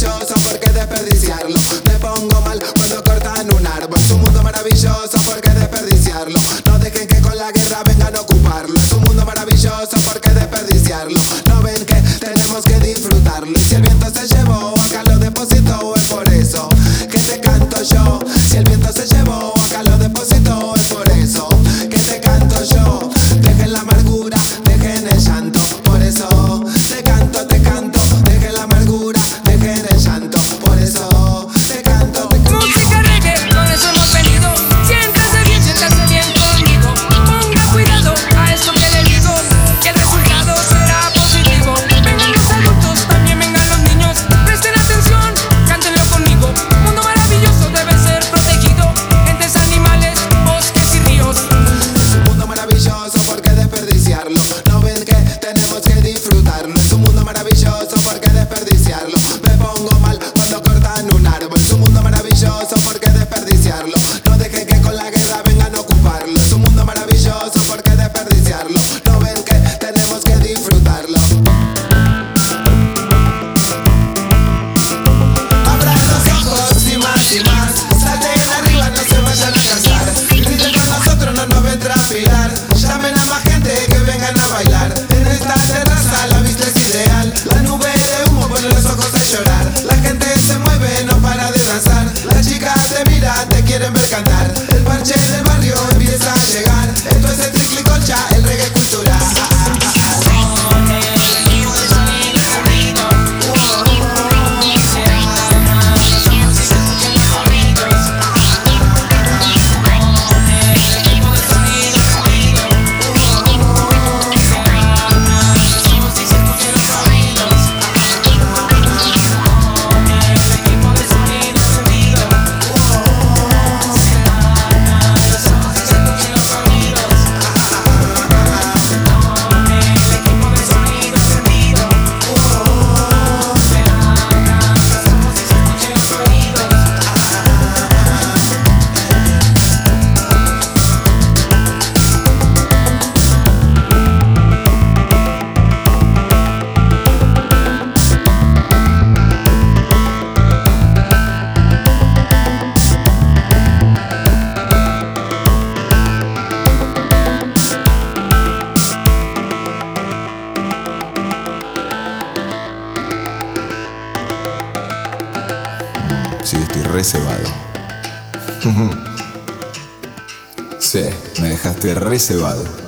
maravilloso, ¿por qué desperdiciarlo? Me pongo mal cuando cortan un árbol. Es un mundo maravilloso, ¿por qué desperdiciarlo? No dejen que con la guerra vengan a ocuparlo. Es un mundo maravilloso, ¿por qué desperdiciarlo? No ven que tenemos que disfrutarlo. Y si el viento se llevó, acá lo depositó, es por eso que te canto yo. Si el viento se llevó, acá lo depositó, es por eso que te canto yo. Dejen la amargura, dejen el llanto, por eso te canto, dejen la amargura, dejen el llanto, por eso te canto, Música reggae, con eso hemos venido. Siéntase bien conmigo. Ponga cuidado a esto que le digo, que el resultado será positivo. Vengan los adultos, también vengan los niños. Presten atención, cántenlo conmigo. Mundo maravilloso debe ser protegido. Gentes, animales, bosques y ríos. Es un mundo maravilloso, ¿por qué desperdiciarlo? No ven que tenemos que disfrutarlo. Es un mundo maravilloso, ¿por qué desperdiciarlo? Me pongo mal cuando cortan un árbol. Es un mundo maravilloso, ¿por qué desperdiciarlo? No dejen que con la guerra vengan a ocuparlo. Es un mundo maravilloso, ¿por qué desperdiciarlo? No ven que tenemos que disfrutarlo. Abran los ojos y más. Salten arriba, no se vayan a cansar. Griten con nosotros, no nos vendrá a mirar. Llamen a más gente que vengan a bailar. En esta terraza la vista es ideal. La nube de humo pone los ojos a llorar. La gente se mueve, no para de danzar. Las chicas te miran, te quieren ver cantar. El parche del barrio empieza a llegar. Esto es el tricle y colcha, el reggae cultural. Sí, estoy re cebado. Sí, me dejaste re cebado.